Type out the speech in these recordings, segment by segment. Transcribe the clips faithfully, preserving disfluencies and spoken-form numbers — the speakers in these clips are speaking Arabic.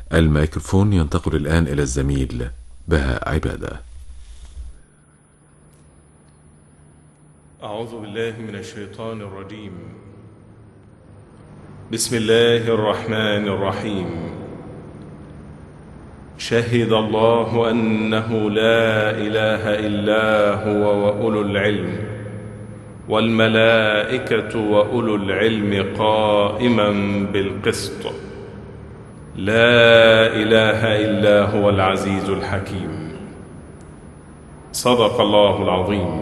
الميكروفون ينتقل الآن إلى الزميل بهاء عبادة. أعوذ بالله من الشيطان الرجيم. بسم الله الرحمن الرحيم. شهد الله أنه لا إله إلا هو وأولو العلم والملائكة وأولو العلم قائما بالقسط لا إله إلا هو العزيز الحكيم. صدق الله العظيم.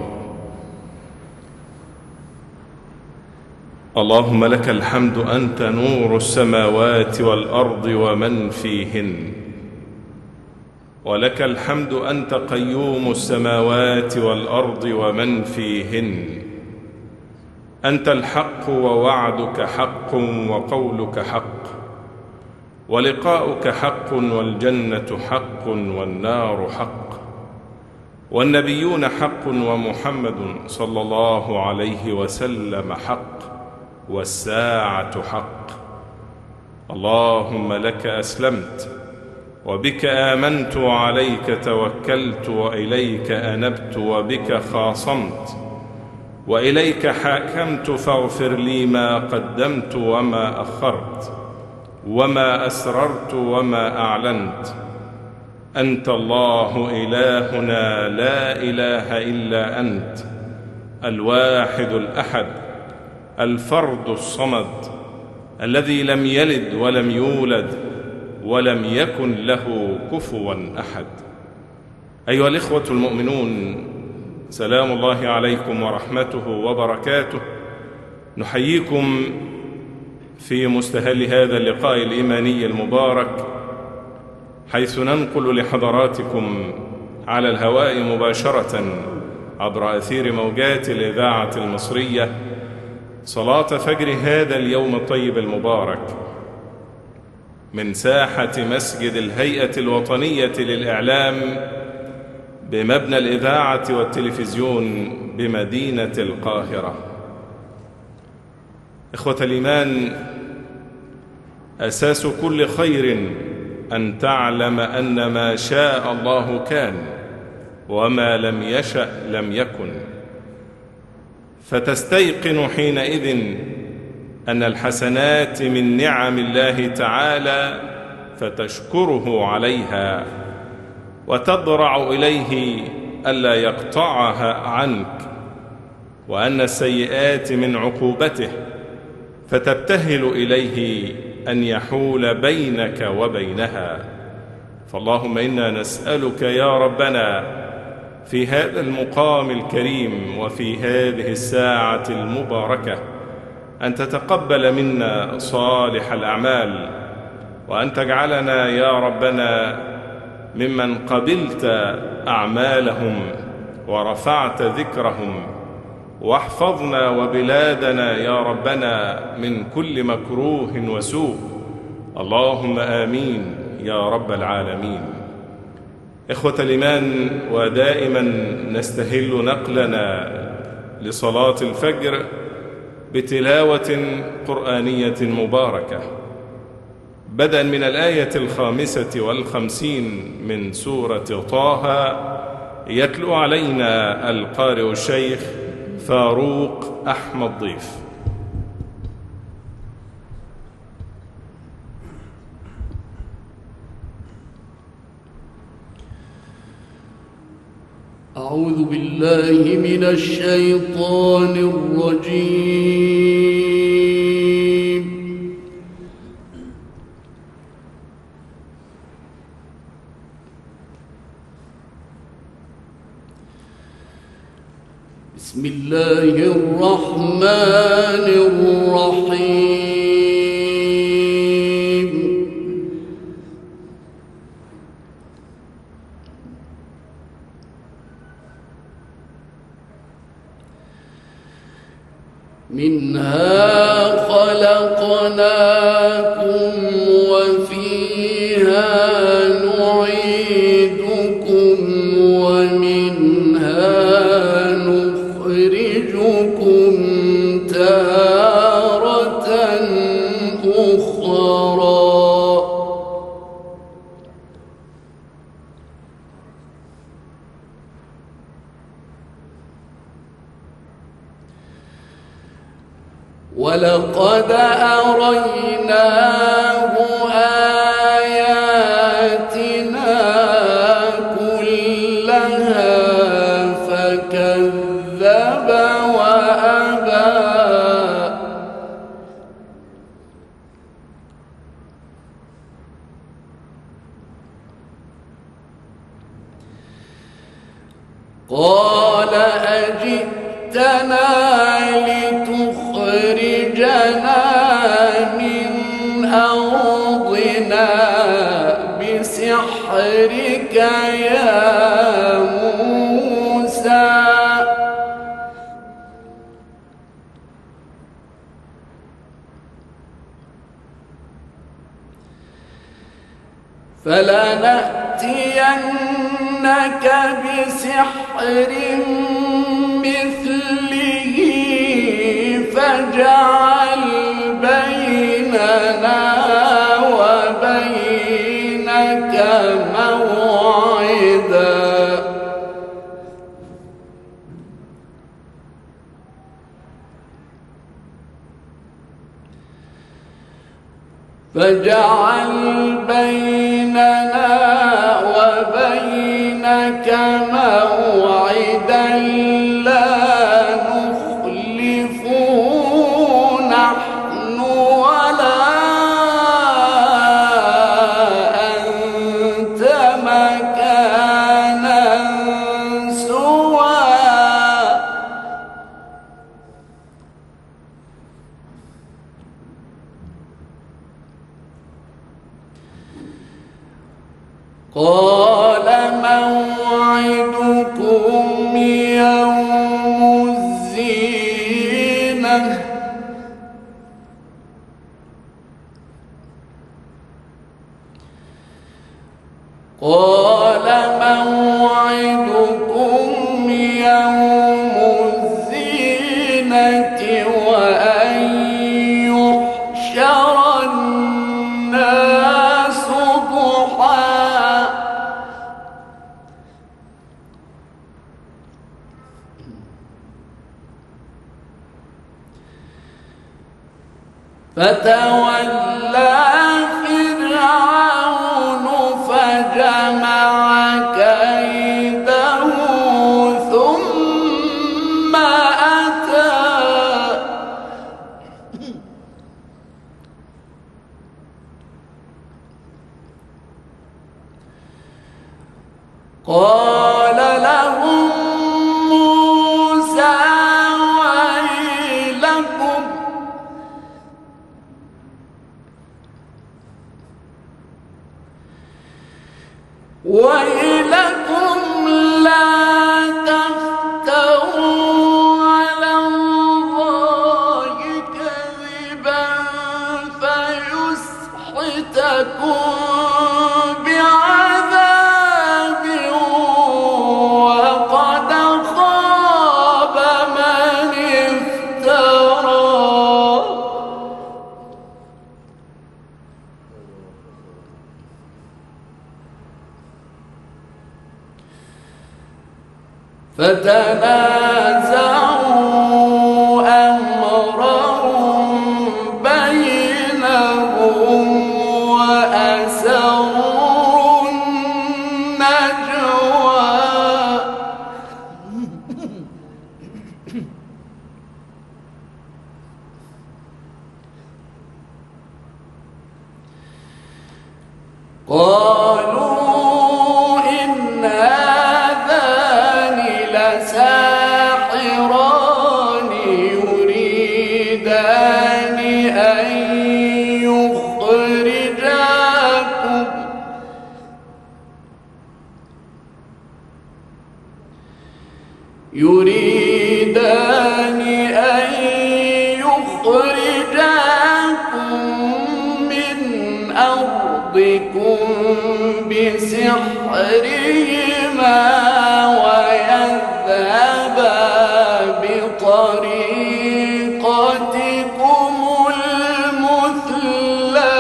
اللهم لك الحمد، أنت نور السماوات والأرض ومن فيهن، ولك الحمد أنت قيوم السماوات والأرض ومن فيهن. أنت الحق ووعدك حق وقولك حق ولقاؤك حق والجنة حق والنار حق والنبيون حق ومحمد صلى الله عليه وسلم حق والساعة حق. اللهم لك أسلمت وبك آمنت وعليك توكلت وإليك أنبت وبك خاصمت وإليك حاكمت، فاغفر لي ما قدمت وما أخرت وما أسررت وما أعلنت. أنت الله إلهنا لا إله إلا أنت، الواحد الأحد الفرد الصمد، الذي لم يلد ولم يولد ولم يكن له كفوا أحد. أيها الإخوة المؤمنون، سلام الله عليكم ورحمته وبركاته. نحييكم في مستهل هذا اللقاء الإيماني المبارك، حيث ننقل لحضراتكم على الهواء مباشرة عبر أثير موجات الإذاعة المصرية صلاة فجر هذا اليوم الطيب المبارك من ساحة مسجد الهيئة الوطنية للإعلام بمبنى الإذاعة والتلفزيون بمدينة القاهرة. إخوة الإيمان، أساس كل خير أن تعلم أن ما شاء الله كان وما لم يشأ لم يكن، فتستيقن حينئذ أن الحسنات من نعم الله تعالى فتشكره عليها وتضرع إليه ألا يقطعها عنك، وأن السيئات من عقوبته فتبتهل إليه أن يحول بينك وبينها. فاللهم إنا نسألك يا ربنا في هذا المقام الكريم وفي هذه الساعة المباركة أن تتقبل منا صالح الأعمال، وأن تجعلنا يا ربنا ممن قبلت أعمالهم ورفعت ذكرهم، واحفظنا وبلادنا يا ربنا من كل مكروه وسوء. اللهم آمين يا رب العالمين. إخوة الإيمان، ودائما نستهل نقلنا لصلاة الفجر بتلاوة قرآنية مباركة، بدءا من الآية الخامسة والخمسين من سورة طه، يتلو علينا القارئ الشيخ فاروق أحمد ضيف. أعوذ بالله من الشيطان الرجيم. بسم الله الرحمن الرحيم. منها خلقناكم وفيها نعيدكم ومنها نخرجكم تارة أخرى. ولقد أريناه آياتنا كلها فكذب وأبى. قال أجئتنا لتخرجنا من أرضنا بسحرك يا موسى فلنأتينك بسحر مثله فاجعل بيننا وبينك موعدا. فاجعل بيننا وبينك موعدا لا نخلفه نحن ولا أنت مكانا سوى. قال موعدكم يوم الزينة قال موعدكم يوم الزينة وأن يحشر الناس ضحى. فتولى فرعون فجمع كيده ثم أتى. قال لهم موسى ويلكم ويلكم لا تفتروا على الله كذبا فيسحتكم بعذاب وقد خاب من افترى. فتنازعوا أمرهم بينهم وأسروا النجوى. قالوا إن هذان لساحران يريدان أن يخرجاكم يريدان أن يخرجاكم من أرضكم بسحرهما ويذهبا بطريقتكم المثلى.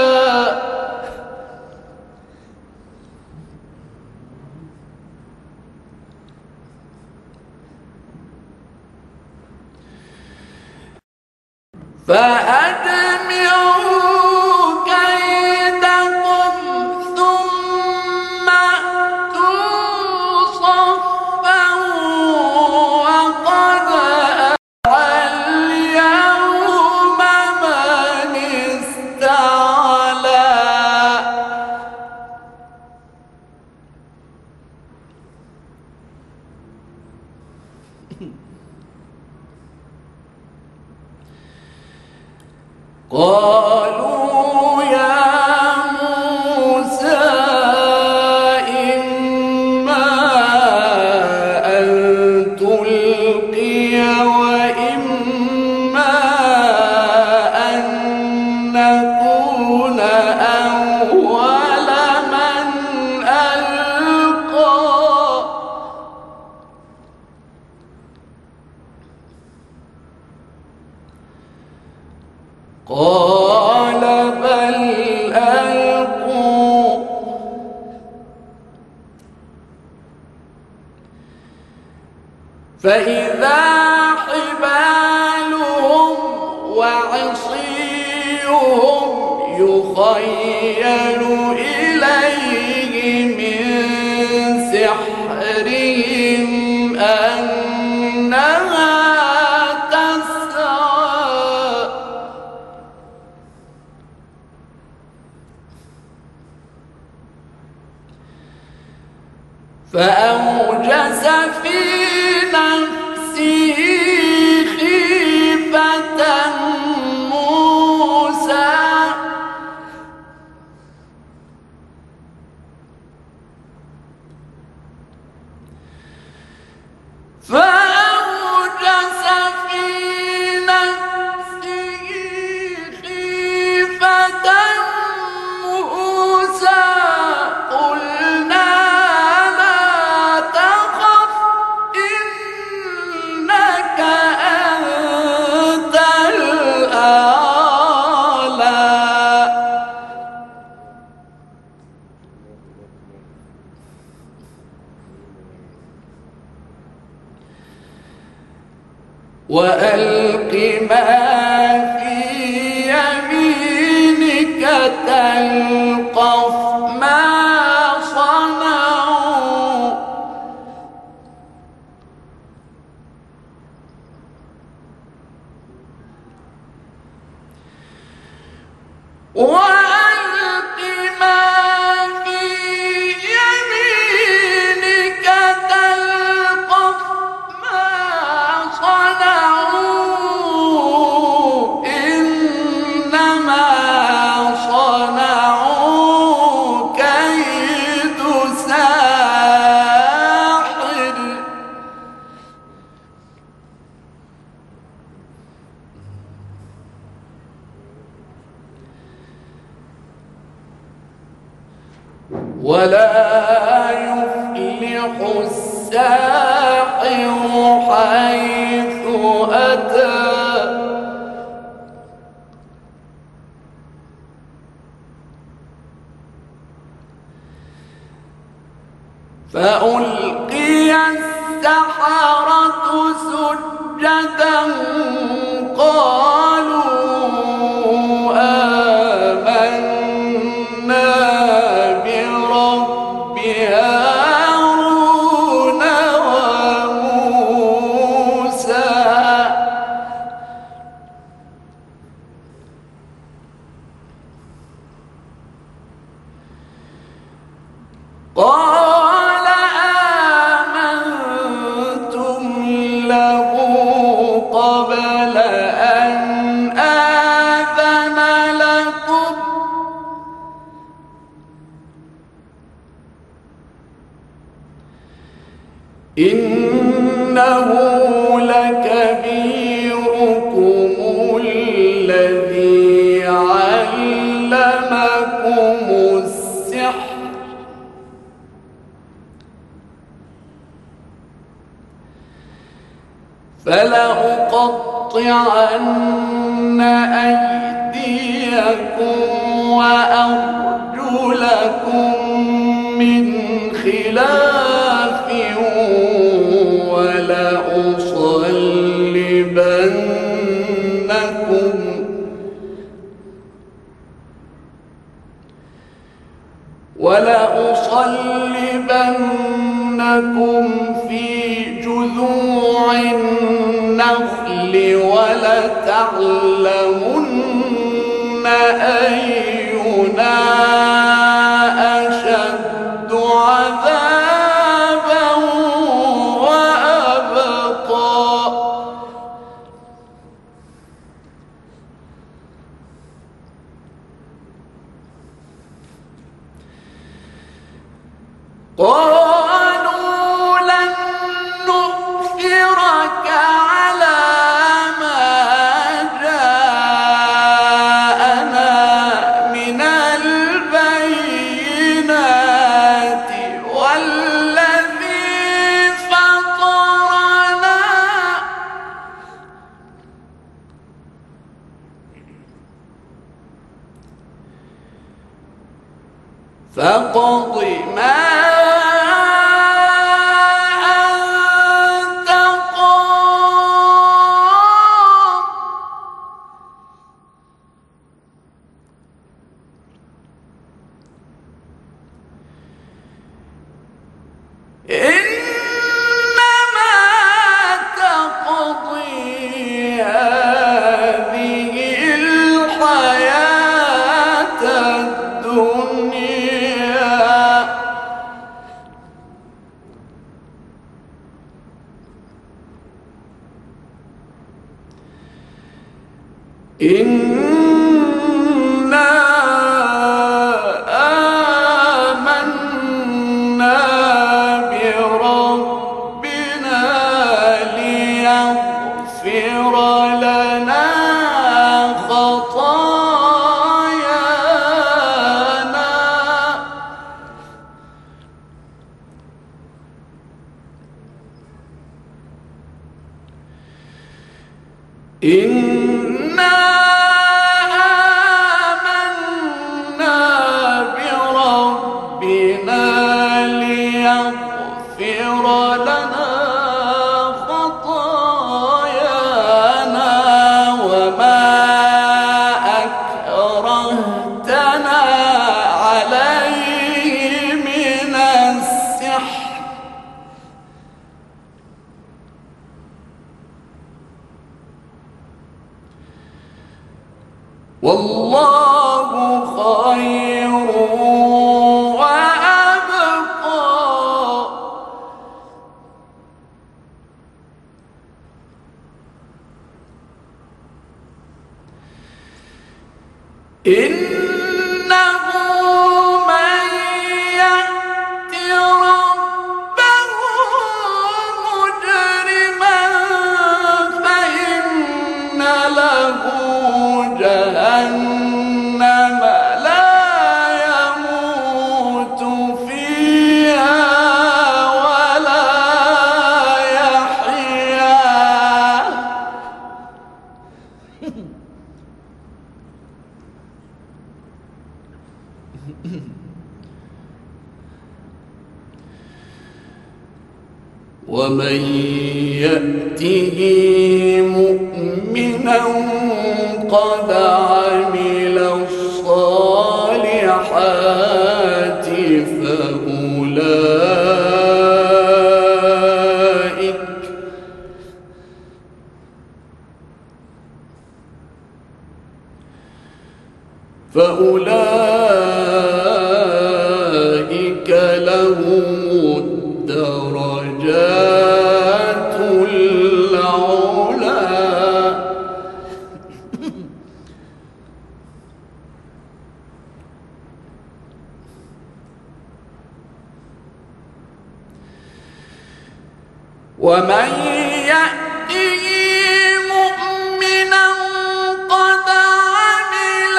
فأجمعوا كيدكم ثم أتوا صفا وقد أفلح اليوم من استعلى. قالوا يا موسى إما أن تلقي وإما أن نكون أول من ألقى. قال بل ألقوا. فإذا حبالهم وعصيهم يخيل إليه من سحرهم أنها فأوجس في نفسه خيفة موسى فأوجس في نفسه خيفة موسى قلنا وألق ما في يمينك تلقف ما صنعوا وألق ما في يمينك تلقف ما صنعوا إنما صنعوا كيد ساحر. ولا يفلح الساحر حيث أتى. فألقي السحرة سجدا قالوا آمنا برب هارون وموسى. قال آمنتم له قبل أن آذن لكم إنه لكبيركم الذي علمكم السحر فلأقطعن أيديكم وأرجلكم من خلاف ولأصلبنكم ولأصلبنكم في جذوع النخل ولتعلمن أينا أشد عذابا وأبقى. قالوا لن نؤثرك على ما جاءنا من البينات والذي فطرنا فاقض ما إنما تقضي هذه الحياة الدنيا. إنا آمنا بربنا ليغفر لنا خطايانا إنا آمنا بربنا ليغفر لنا خطايانا وما أكرهتنا عليه من السحر والله خير وأبقى. إنه من يأت ربه مجرما فإن له جهنم لا يموت فيها ولا يحيا. ومن يأته مؤمنا قد عمل الصالحات فأولئك فأولئك لهم الدرجات العلى. ومن يأته مؤمنا قد عمل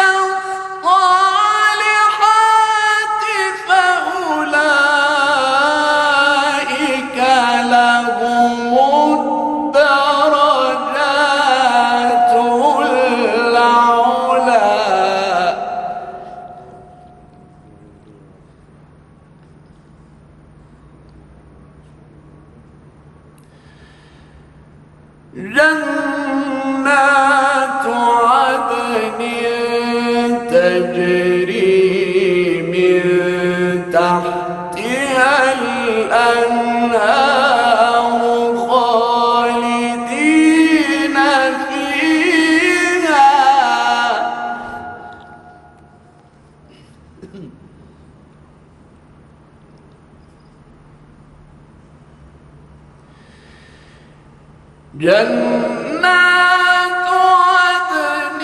الصالحات فأولئك لهم الدرجات العلى. جنات عدن تجري من جنات عدن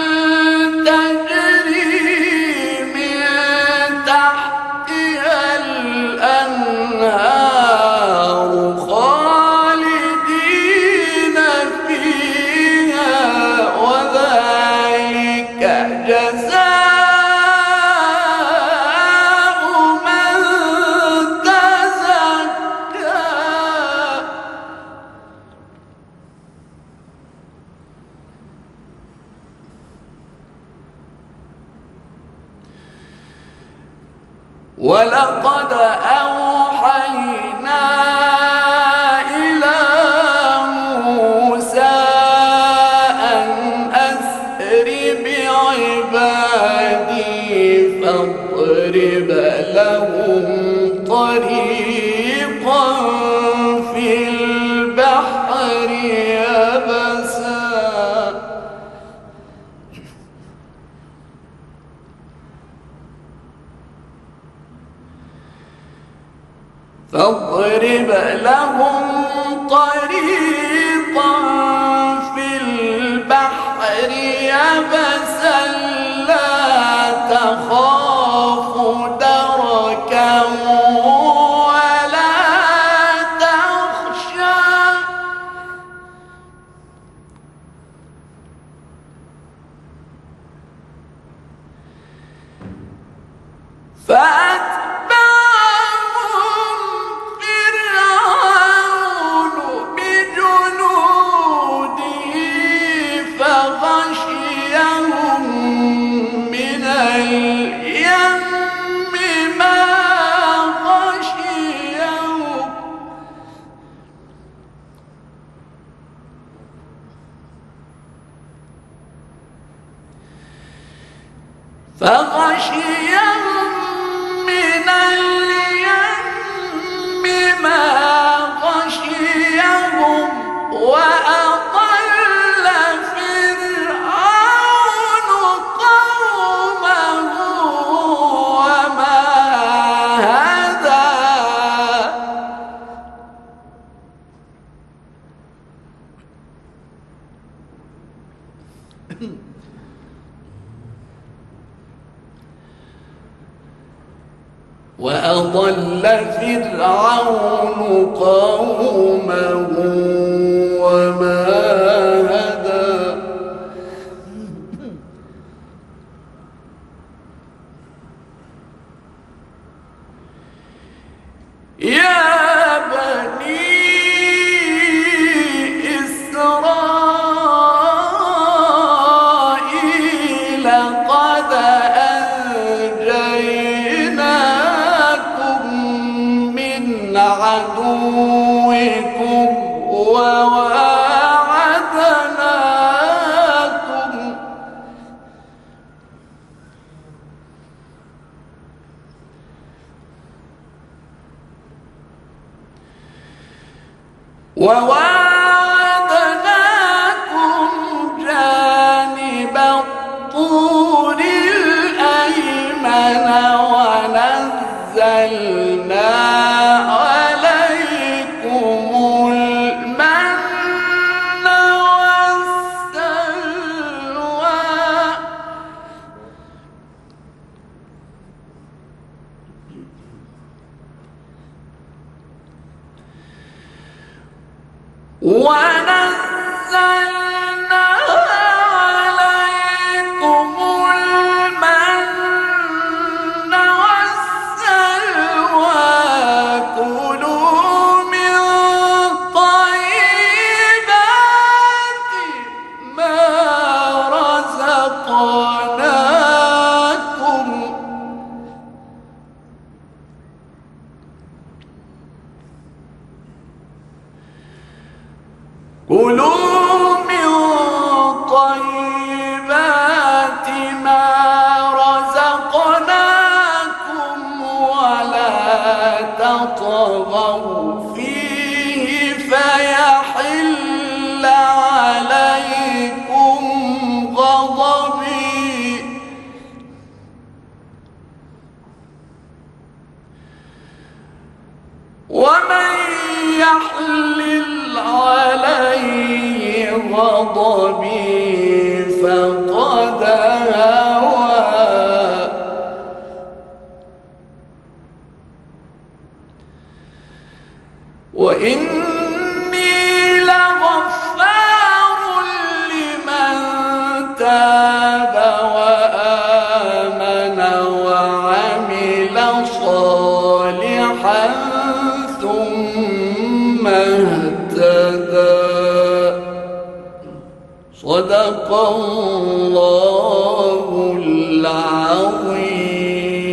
تجري من تحتها الأنهار خالدين فيها وذلك جزاء من تزكى. ولقد أوحينا إلى موسى أن أسر بعبادي فاضرب لهم طريقا في البحر يبسا فاضرب لهم طريقا في البحر يبسا لا تخاف دركا ولا تخشى فأتبعهم فرعون بجنوده فغشيهم من اليم ما غشيهم فغشيهم من اليم ما غشيهم وأضل فرعون قومه وما هدى. وأضل فرعون قومه وما هدى. يا بني إسرائيل قد أنجيناكم من عدوكم وواعدناكم وواعدناكم جانب الطور الأيمن ونزلنا عليكم المن والسلوى ونزلنا عليكم المن والسلوى كلوا من طيبات ما رزقناكم ومن يحلل عليه غضبي فقد هوى وإني لغفار لمن تاب وآمن وعمل صالحا ثم اهتدى. صدق الله العظيم.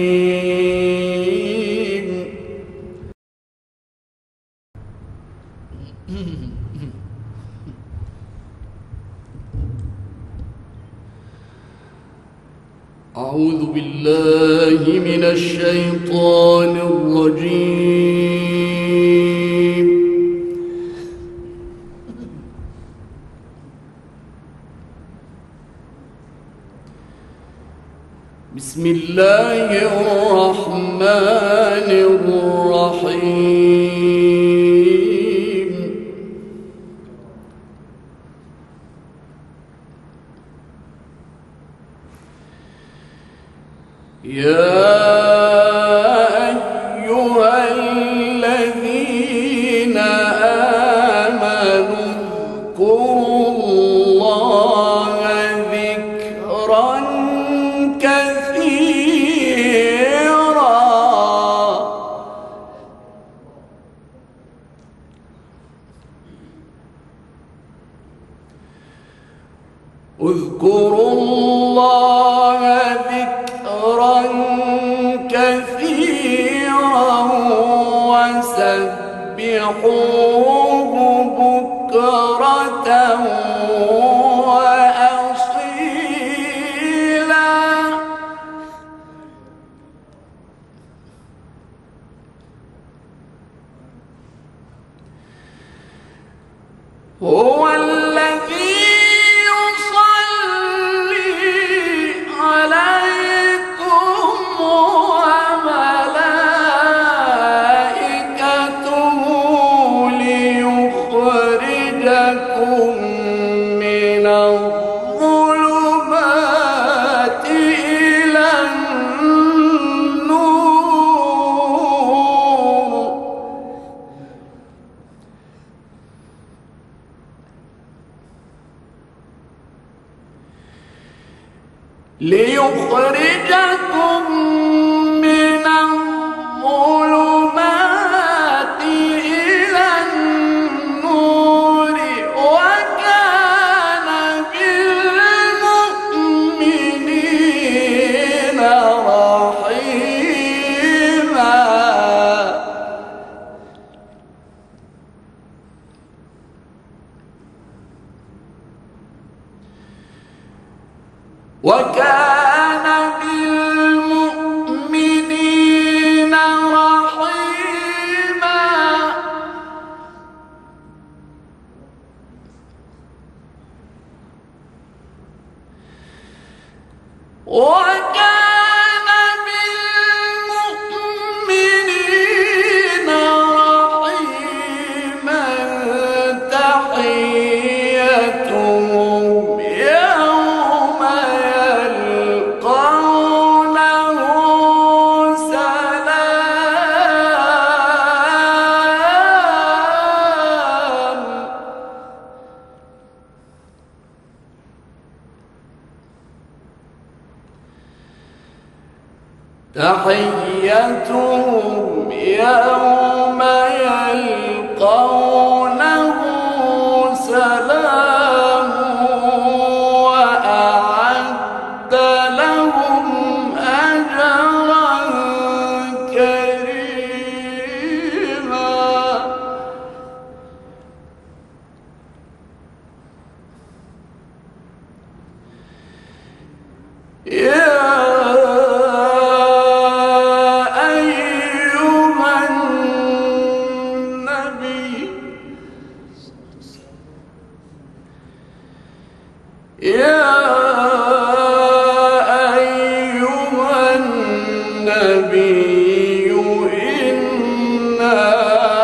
أعوذ بالله من الشيطان الرجيم. بسم الله الرحمن الرحيم. يا أيها الذين آمنوا اذكروا الله ذكرا كثيرا اذكروا الله ذكرا كثيرا وسبحوه بكرة وأصيلا. هو الذي من الظلمات إلى النور ليخرجكم من الظلمات إلى النور وكان بالمؤمنين رحيما. وكان بالمؤمنين رحيما. وكان بالمؤمنين رحيما. تحيتهم يوم يلقونه سلام. تحيتهم يوم يلقونه سلام وأعد لهم أجرا كريما. يا يا أيها النبي إنا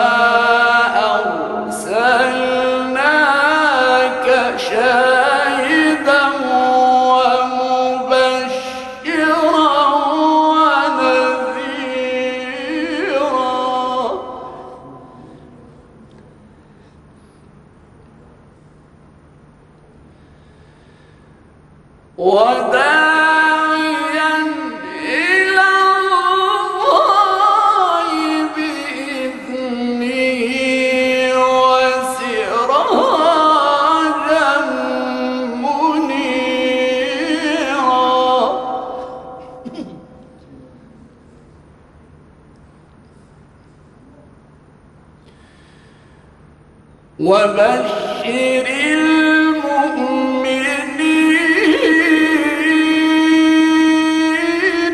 وداعيا إلى الله بإذنه وسراجا منيرا. وبشر المؤمنين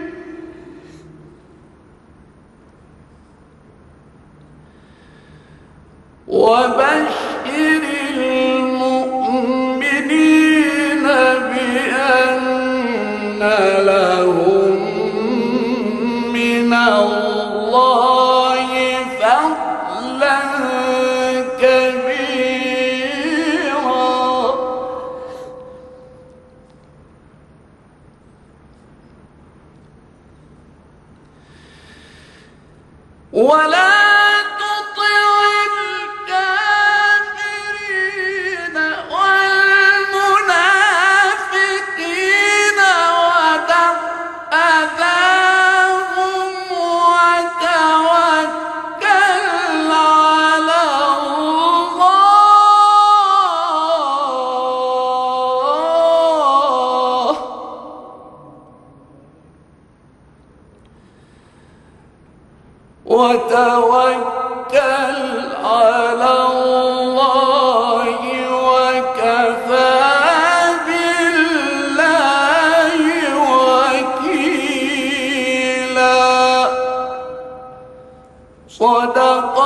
وبشر المؤمنين بأن لهم من الله فضلا كبيرا. ولا تطع الكافرين والمنافقين ودع أذاهم وتوكل على الله. وتوكل على الله وكفى بالله وكيلا. صدق